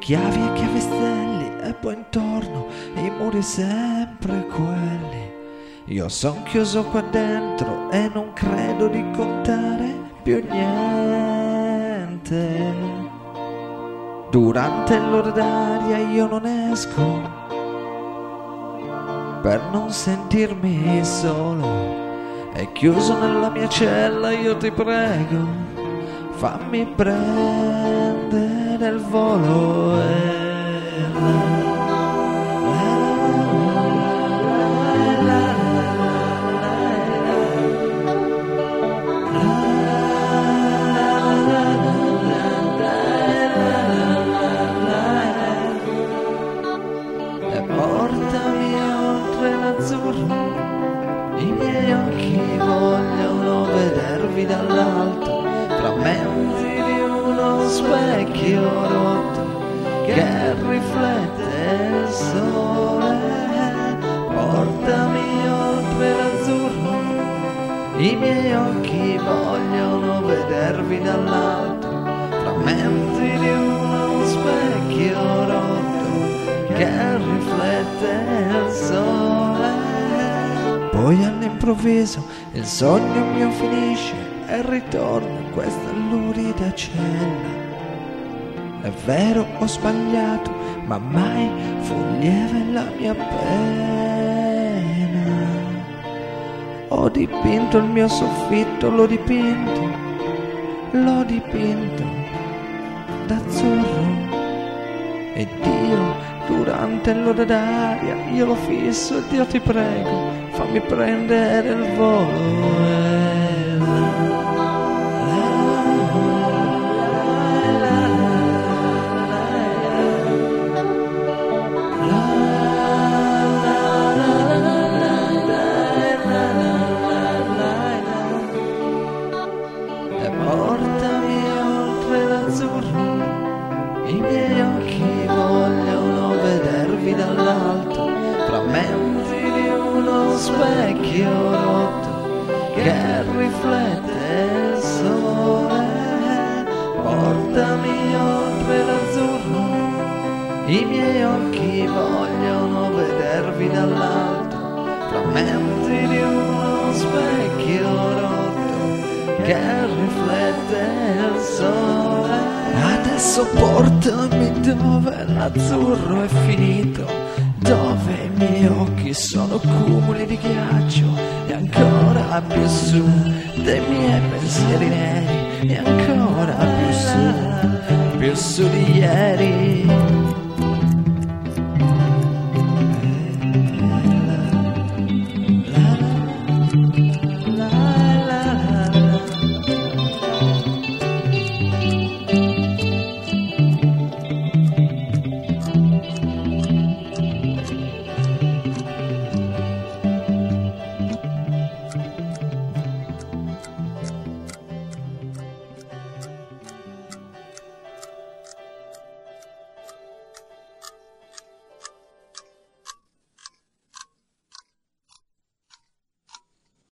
chiavi e chiavistelli e poi intorno i muri sempre quelli. Io son chiuso qua dentro e non credo di contare più niente. Durante l'ora d'aria io non esco per non sentirmi solo. E chiuso nella mia cella io ti prego, fammi prendere il volo. E portami oltre l'azzurro, i miei occhi vogliono vedervi dall'alto, frammenti di uno specchio rotto che riflette il sole. Portami oltre l'azzurro, i miei occhi vogliono vedervi dall'alto, frammenti di uno specchio rotto che riflette il sole. Poi all'improvviso il sogno mio finisce e ritorno in questa lurida cella. È vero, ho sbagliato, ma mai fu lieve la mia pena. Ho dipinto il mio soffitto, l'ho dipinto d'azzurro. E Dio, durante l'ora d'aria, io lo fisso e Dio ti prego, fammi prendere il volo. E portami oltre l'azzurro, i miei occhi vogliono vedervi dall'alto, frammenti di uno specchio rotto che riflette il sole. Portami oltre l'azzurro, i miei occhi vogliono vedervi dall'alto, frammenti di uno specchio rotto che riflette il sole. Adesso portami dove l'azzurro è finito, dove i miei occhi sono cumuli di ghiaccio, e ancora più su dei miei pensieri neri, e ancora più su di ieri.